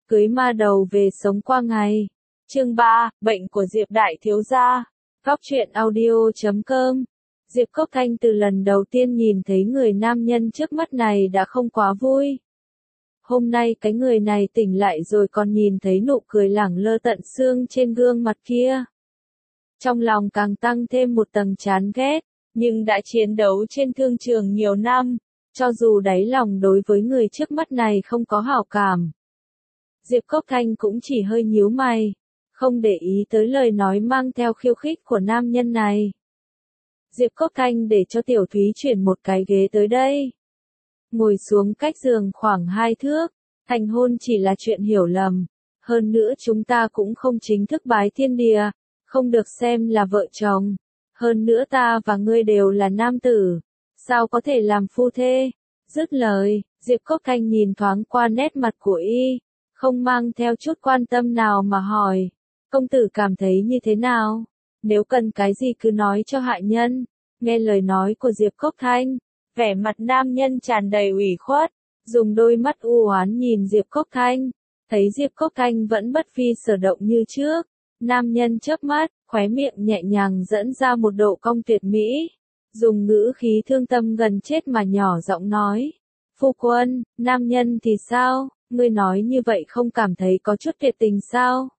Cưới ma đầu về sống qua ngày. Chương 3, bệnh của Diệp đại thiếu gia. Góc truyện audio.com. Diệp Cốc Thanh từ lần đầu tiên nhìn thấy người nam nhân trước mắt này đã không quá vui. Hôm nay cái người này tỉnh lại rồi còn nhìn thấy nụ cười lẳng lơ tận xương trên gương mặt kia. Trong lòng càng tăng thêm một tầng chán ghét, nhưng đã chiến đấu trên thương trường nhiều năm, cho dù đáy lòng đối với người trước mắt này không có hảo cảm. Diệp Cốc Thanh cũng chỉ hơi nhíu mày, không để ý tới lời nói mang theo khiêu khích của nam nhân này. Diệp Cốc Thanh để cho Tiểu Thúy chuyển một cái ghế tới đây. Ngồi xuống cách giường khoảng 2 thước, thành hôn chỉ là chuyện hiểu lầm. Hơn nữa chúng ta cũng không chính thức bái thiên địa, không được xem là vợ chồng. Hơn nữa ta và ngươi đều là nam tử, sao có thể làm phu thê? Dứt lời, Diệp Cốc Thanh nhìn thoáng qua nét mặt của y, không mang theo chút quan tâm nào mà hỏi, công tử cảm thấy như thế nào? Nếu cần cái gì cứ nói cho hạ nhân. Nghe lời nói của Diệp Cốc Thanh, vẻ mặt nam nhân tràn đầy ủy khuất, dùng đôi mắt u oán nhìn Diệp Cốc Thanh, thấy Diệp Cốc Thanh vẫn bất phi sở động như trước, nam nhân chớp mắt, khóe miệng nhẹ nhàng dẫn ra một độ cong tuyệt mỹ, dùng ngữ khí thương tâm gần chết mà nhỏ giọng nói, phu quân, nam nhân thì sao, ngươi nói như vậy không cảm thấy có chút tuyệt tình sao?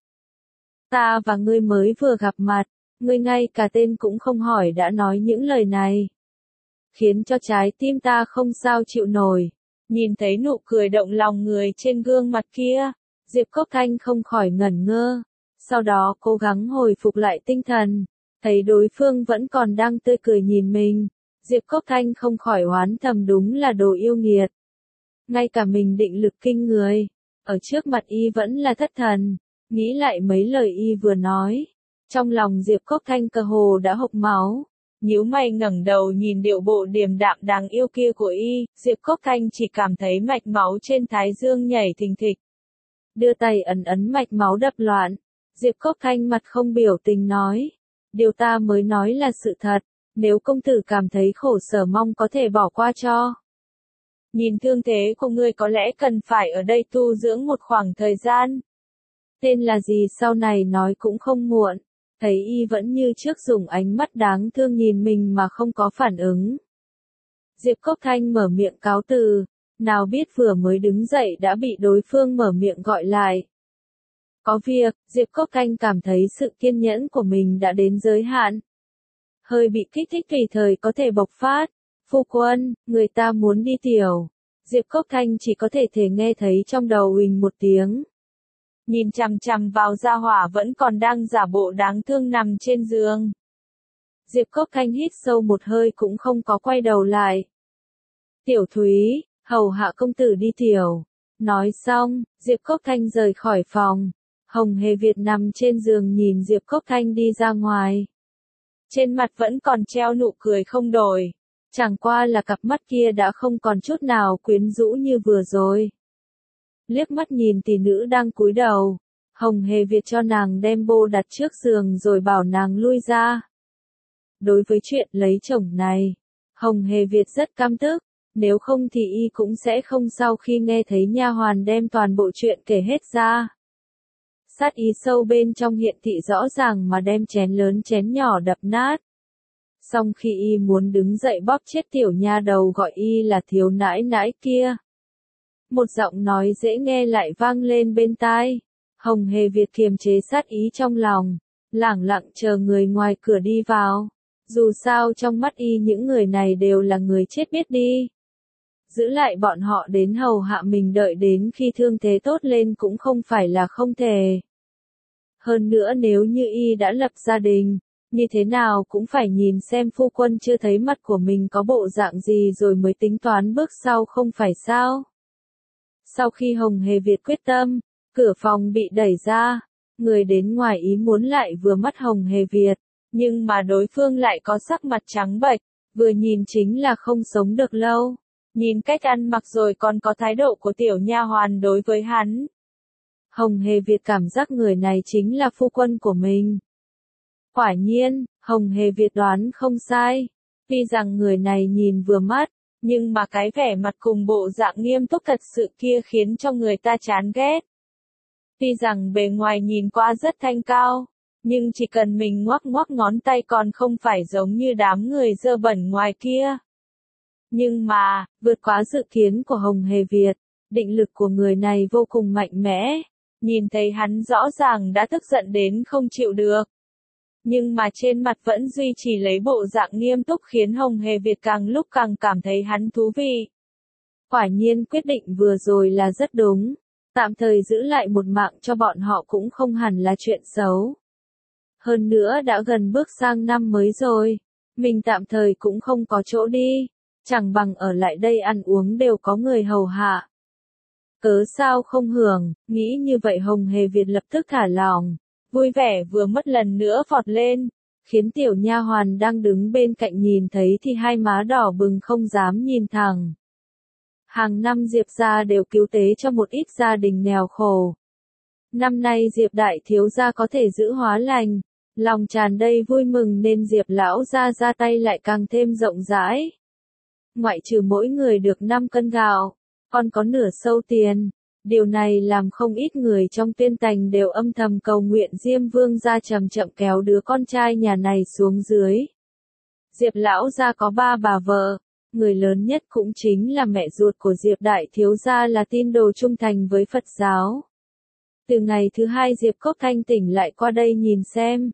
Ta và ngươi mới vừa gặp mặt, ngươi ngay cả tên cũng không hỏi đã nói những lời này, khiến cho trái tim ta không sao chịu nổi. Nhìn thấy nụ cười động lòng người trên gương mặt kia, Diệp Cốc Thanh không khỏi ngẩn ngơ, sau đó cố gắng hồi phục lại tinh thần, thấy đối phương vẫn còn đang tươi cười nhìn mình, Diệp Cốc Thanh không khỏi oán thầm đúng là đồ yêu nghiệt. Ngay cả mình định lực kinh người, ở trước mặt y vẫn là thất thần, nghĩ lại mấy lời y vừa nói, trong lòng Diệp Cốc Thanh cơ hồ đã hộc máu. Nhíu mày ngẩng đầu nhìn điệu bộ điềm đạm đáng yêu kia của y, Diệp Cốc Thanh chỉ cảm thấy mạch máu trên thái dương nhảy thình thịch. Đưa tay ấn ấn mạch máu đập loạn, Diệp Cốc Thanh mặt không biểu tình nói, điều ta mới nói là sự thật, nếu công tử cảm thấy khổ sở mong có thể bỏ qua cho. Nhìn thương thế của ngươi có lẽ cần phải ở đây tu dưỡng một khoảng thời gian. Tên là gì sau này nói cũng không muộn. Thấy y vẫn như trước dùng ánh mắt đáng thương nhìn mình mà không có phản ứng. Diệp Cốc Thanh mở miệng cáo từ, nào biết vừa mới đứng dậy đã bị đối phương mở miệng gọi lại. Có việc, Diệp Cốc Thanh cảm thấy sự kiên nhẫn của mình đã đến giới hạn. Hơi bị kích thích tùy thời có thể bộc phát. Phu quân, người ta muốn đi tiểu. Diệp Cốc Thanh chỉ có thể nghe thấy trong đầu huỳnh một tiếng. Nhìn chằm chằm vào gia hỏa vẫn còn đang giả bộ đáng thương nằm trên giường. Diệp Cốc Thanh hít sâu một hơi cũng không có quay đầu lại. Tiểu Thúy, hầu hạ công tử đi tiểu. Nói xong, Diệp Cốc Thanh rời khỏi phòng. Hồng Hề Việt nằm trên giường nhìn Diệp Cốc Thanh đi ra ngoài. Trên mặt vẫn còn treo nụ cười không đổi. Chẳng qua là cặp mắt kia đã không còn chút nào quyến rũ như vừa rồi. Liếc mắt nhìn tỷ nữ đang cúi đầu, Hồng Hề Việt cho nàng đem bô đặt trước giường rồi bảo nàng lui ra. Đối với chuyện lấy chồng này, Hồng Hề Việt rất căm tức, nếu không thì y cũng sẽ không sau khi nghe thấy nha hoàn đem toàn bộ chuyện kể hết ra. Sát ý sâu bên trong hiện thị rõ ràng mà đem chén lớn chén nhỏ đập nát. Xong khi y muốn đứng dậy bóp chết tiểu nha đầu gọi y là thiếu nãi nãi kia. Một giọng nói dễ nghe lại vang lên bên tai. Hồng Hề Việt kiềm chế sát ý trong lòng, lẳng lặng chờ người ngoài cửa đi vào. Dù sao trong mắt y những người này đều là người chết biết đi. Giữ lại bọn họ đến hầu hạ mình đợi đến khi thương thế tốt lên cũng không phải là không thể. Hơn nữa nếu như y đã lập gia đình, như thế nào cũng phải nhìn xem phu quân chưa thấy mặt của mình có bộ dạng gì rồi mới tính toán bước sau không phải sao. Sau khi Hồng Hề Việt quyết tâm, cửa phòng bị đẩy ra, người đến ngoài ý muốn lại vừa mắt Hồng Hề Việt, nhưng mà đối phương lại có sắc mặt trắng bệch, vừa nhìn chính là không sống được lâu, nhìn cách ăn mặc rồi còn có thái độ của tiểu nha hoàn đối với hắn. Hồng Hề Việt cảm giác người này chính là phu quân của mình. Quả nhiên, Hồng Hề Việt đoán không sai, tuy rằng người này nhìn vừa mắt, nhưng mà cái vẻ mặt cùng bộ dạng nghiêm túc thật sự kia khiến cho người ta chán ghét. Tuy rằng bề ngoài nhìn qua rất thanh cao, nhưng chỉ cần mình ngoắc ngoắc ngón tay còn không phải giống như đám người dơ bẩn ngoài kia. Nhưng mà, vượt quá dự kiến của Hồng Hề Việt, định lực của người này vô cùng mạnh mẽ. Nhìn thấy hắn rõ ràng đã tức giận đến không chịu được. Nhưng mà trên mặt vẫn duy trì lấy bộ dạng nghiêm túc khiến Hồng Hề Việt càng lúc càng cảm thấy hắn thú vị. Quả nhiên quyết định vừa rồi là rất đúng. Tạm thời giữ lại một mạng cho bọn họ cũng không hẳn là chuyện xấu. Hơn nữa đã gần bước sang năm mới rồi. Mình tạm thời cũng không có chỗ đi. Chẳng bằng ở lại đây ăn uống đều có người hầu hạ. Cớ sao không hưởng, nghĩ như vậy Hồng Hề Việt lập tức thả lỏng, vui vẻ vừa mất lần nữa vọt lên, khiến tiểu nha hoàn đang đứng bên cạnh nhìn thấy thì hai má đỏ bừng không dám nhìn thẳng. Hàng năm Diệp gia đều cứu tế cho một ít gia đình nghèo khổ. Năm nay Diệp đại thiếu gia có thể giữ hóa lành, lòng tràn đầy vui mừng nên Diệp lão gia ra tay lại càng thêm rộng rãi. Ngoại trừ mỗi người được 5 cân gạo, còn có nửa sâu tiền. Điều này làm không ít người trong Tuyên Thành đều âm thầm cầu nguyện Diêm Vương gia chậm chậm kéo đứa con trai nhà này xuống dưới. Diệp lão gia có 3 bà vợ, người lớn nhất cũng chính là mẹ ruột của Diệp đại thiếu gia là tín đồ trung thành với Phật giáo. Từ ngày thứ 2 Diệp Cốc Thanh tỉnh lại qua đây nhìn xem.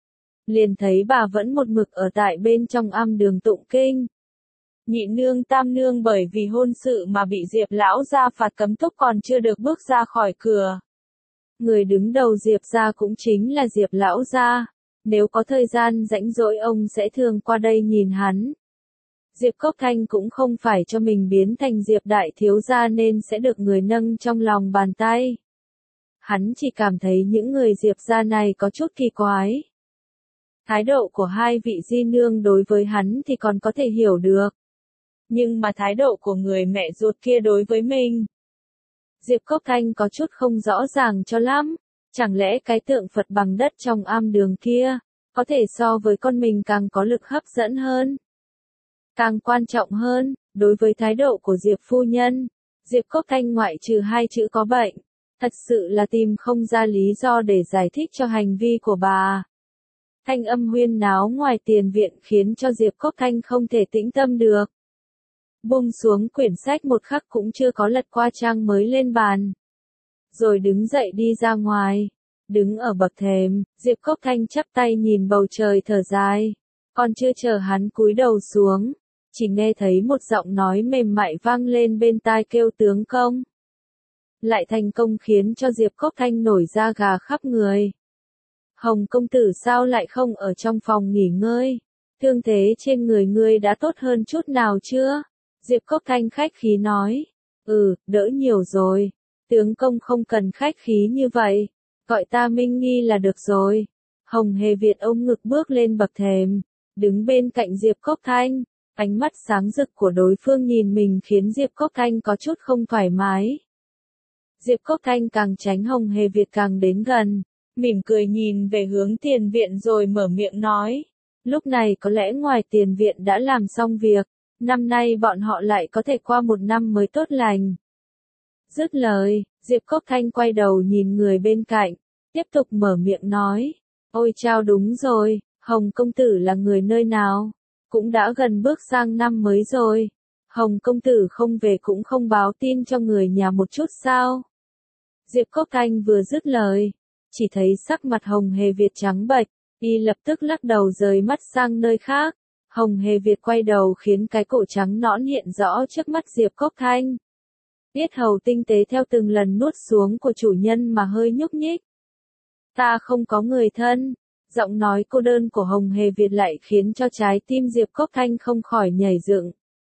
Liền thấy bà vẫn một mực ở tại bên trong am đường tụng kinh. Nhị nương tam nương bởi vì hôn sự mà bị Diệp lão gia phạt cấm túc còn chưa được bước ra khỏi cửa. Người đứng đầu Diệp gia cũng chính là Diệp lão gia, nếu có thời gian rảnh rỗi ông sẽ thường qua đây nhìn hắn. Diệp Cốc Thanh cũng không phải cho mình biến thành Diệp đại thiếu gia nên sẽ được người nâng trong lòng bàn tay. Hắn chỉ cảm thấy những người Diệp gia này có chút kỳ quái. Thái độ của hai vị di nương đối với hắn thì còn có thể hiểu được. Nhưng mà thái độ của người mẹ ruột kia đối với mình. Diệp Cốc Thanh có chút không rõ ràng cho lắm. Chẳng lẽ cái tượng Phật bằng đất trong am đường kia, có thể so với con mình càng có lực hấp dẫn hơn. Càng quan trọng hơn, đối với thái độ của Diệp phu nhân, Diệp Cốc Thanh ngoại trừ 2 chữ có bệnh, thật sự là tìm không ra lý do để giải thích cho hành vi của bà. Thanh âm huyên náo ngoài tiền viện khiến cho Diệp Cốc Thanh không thể tĩnh tâm được. Buông xuống quyển sách một khắc cũng chưa có lật qua trang mới lên bàn. Rồi đứng dậy đi ra ngoài. Đứng ở bậc thềm, Diệp Cốc Thanh chắp tay nhìn bầu trời thở dài. Còn chưa chờ hắn cúi đầu xuống, chỉ nghe thấy một giọng nói mềm mại vang lên bên tai kêu tướng công. Lại thành công khiến cho Diệp Cốc Thanh nổi da gà khắp người. Hồng công tử sao lại không ở trong phòng nghỉ ngơi? Thương thế trên người ngươi đã tốt hơn chút nào chưa? Diệp Cốc Thanh khách khí nói. Đỡ nhiều rồi. Tướng công không cần khách khí như vậy. Gọi ta Minh Nghi là được rồi. Hồng Hề Việt ôm ngực bước lên bậc thềm. Đứng bên cạnh Diệp Cốc Thanh. Ánh mắt sáng rực của đối phương nhìn mình khiến Diệp Cốc Thanh có chút không thoải mái. Diệp Cốc Thanh càng tránh Hồng Hề Việt càng đến gần. Mỉm cười nhìn về hướng tiền viện rồi mở miệng nói. Lúc này có lẽ ngoài tiền viện đã làm xong việc. Năm nay bọn họ lại có thể qua một năm mới tốt lành. Dứt lời, Diệp Cốc Thanh quay đầu nhìn người bên cạnh, tiếp tục mở miệng nói. Ôi chao đúng rồi, Hồng công tử là người nơi nào? Cũng đã gần bước sang năm mới rồi. Hồng công tử không về cũng không báo tin cho người nhà một chút sao? Diệp Cốc Thanh vừa dứt lời, chỉ thấy sắc mặt Hồng Hề Việt trắng bệch, y lập tức lắc đầu rời mắt sang nơi khác. Hồng Hề Việt quay đầu khiến cái cổ trắng nõn hiện rõ trước mắt Diệp Cốc Thanh. Yết hầu tinh tế theo từng lần nuốt xuống của chủ nhân mà hơi nhúc nhích. Ta không có người thân. Giọng nói cô đơn của Hồng Hề Việt lại khiến cho trái tim Diệp Cốc Thanh không khỏi nhảy dựng.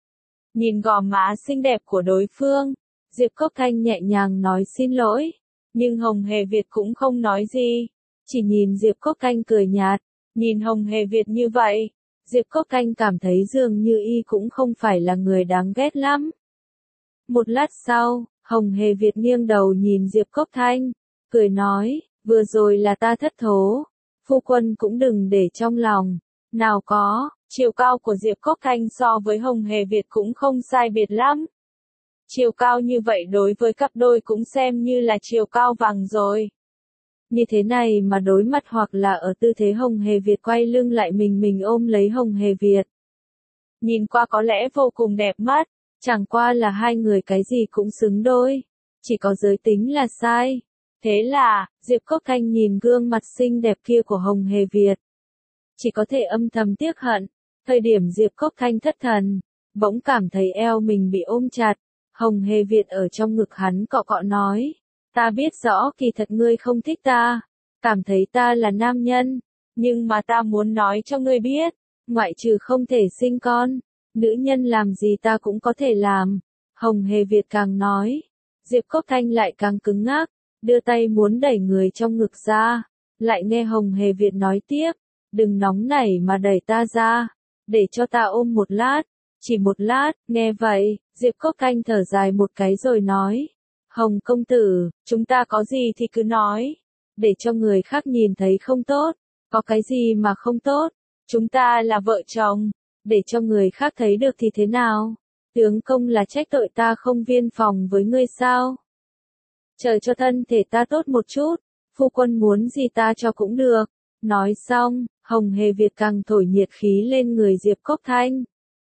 Nhìn gò má xinh đẹp của đối phương, Diệp Cốc Thanh nhẹ nhàng nói xin lỗi. Nhưng Hồng Hề Việt cũng không nói gì. Chỉ nhìn Diệp Cốc Thanh cười nhạt. Nhìn Hồng Hề Việt như vậy, Diệp Cốc Thanh cảm thấy dường như y cũng không phải là người đáng ghét lắm. Một lát sau, Hồng Hề Việt nghiêng đầu nhìn Diệp Cốc Thanh, cười nói, vừa rồi là ta thất thố, phu quân cũng đừng để trong lòng. Nào có, chiều cao của Diệp Cốc Thanh so với Hồng Hề Việt cũng không sai biệt lắm. Chiều cao như vậy đối với cặp đôi cũng xem như là chiều cao vàng rồi. Như thế này mà đối mặt hoặc là ở tư thế Hồng Hề Việt quay lưng lại mình ôm lấy Hồng Hề Việt. Nhìn qua có lẽ vô cùng đẹp mắt, chẳng qua là hai người cái gì cũng xứng đôi. Chỉ có giới tính là sai. Thế là, Diệp Cốc Thanh nhìn gương mặt xinh đẹp kia của Hồng Hề Việt. Chỉ có thể âm thầm tiếc hận. Thời điểm Diệp Cốc Thanh thất thần, bỗng cảm thấy eo mình bị ôm chặt. Hồng Hề Việt ở trong ngực hắn cọ cọ nói. Ta biết rõ kỳ thật ngươi không thích ta. Cảm thấy ta là nam nhân. Nhưng mà ta muốn nói cho ngươi biết. Ngoại trừ không thể sinh con. Nữ nhân làm gì ta cũng có thể làm. Hồng Hề Việt càng nói. Diệp Cốc Thanh lại càng cứng ngắc. Đưa tay muốn đẩy người trong ngực ra. Lại nghe Hồng Hề Việt nói tiếp. Đừng nóng nảy mà đẩy ta ra. Để cho ta ôm một lát. Chỉ một lát, nghe vậy, Diệp Cốc Thanh thở dài một cái rồi nói. Hồng công tử, chúng ta có gì thì cứ nói. Để cho người khác nhìn thấy không tốt. Có cái gì mà không tốt. Chúng ta là vợ chồng. Để cho người khác thấy được thì thế nào? Tướng công là trách tội ta không viên phòng với ngươi sao? Chờ cho thân thể ta tốt một chút. Phu quân muốn gì ta cho cũng được. Nói xong, Hồng Hề Việt càng thổi nhiệt khí lên người Diệp Cốc Thanh.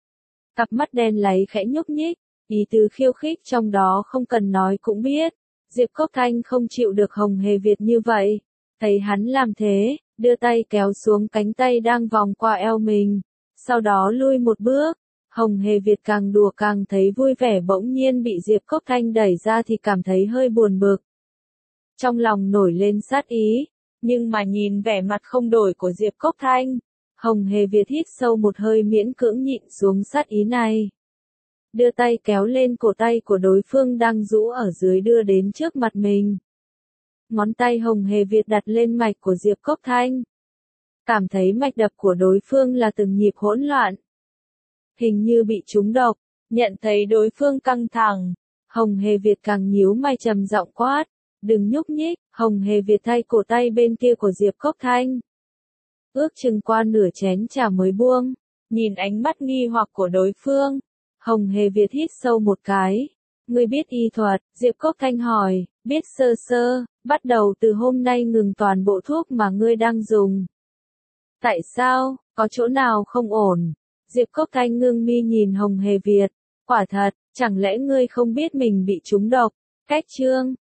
Cặp mắt đen láy khẽ nhúc nhích, ý tứ khiêu khích trong đó không cần nói cũng biết. Diệp Cốc Thanh không chịu được Hồng Hề Việt như vậy. Thấy hắn làm thế, đưa tay kéo xuống cánh tay đang vòng qua eo mình. Sau đó lui một bước. Hồng Hề Việt càng đùa càng thấy vui vẻ, bỗng nhiên bị Diệp Cốc Thanh đẩy ra thì cảm thấy hơi buồn bực. Trong lòng nổi lên sát ý. Nhưng mà nhìn vẻ mặt không đổi của Diệp Cốc Thanh, Hồng Hề Việt hít sâu một hơi miễn cưỡng nhịn xuống sát ý này. Đưa tay kéo lên cổ tay của đối phương đang rũ ở dưới đưa đến trước mặt mình. Ngón tay Hồng Hề Việt đặt lên mạch của Diệp Cốc Thanh. Cảm thấy mạch đập của đối phương là từng nhịp hỗn loạn. Hình như bị trúng độc, nhận thấy đối phương căng thẳng. Hồng Hề Việt càng nhíu mày trầm giọng quát. Đừng nhúc nhích. Hồng Hề Việt thay cổ tay bên kia của Diệp Cốc Thanh. Ước chừng qua nửa chén trà mới buông. Nhìn ánh mắt nghi hoặc của đối phương. Hồng Hề Việt hít sâu một cái. Ngươi biết y thuật? Diệp Cốc Thanh hỏi. Biết sơ sơ, bắt đầu từ hôm nay ngừng toàn bộ thuốc mà ngươi đang dùng. Tại sao, có chỗ nào không ổn? Diệp Cốc Thanh ngưng mi nhìn Hồng Hề Việt. Quả thật, chẳng lẽ ngươi không biết mình bị trúng độc? Cách chương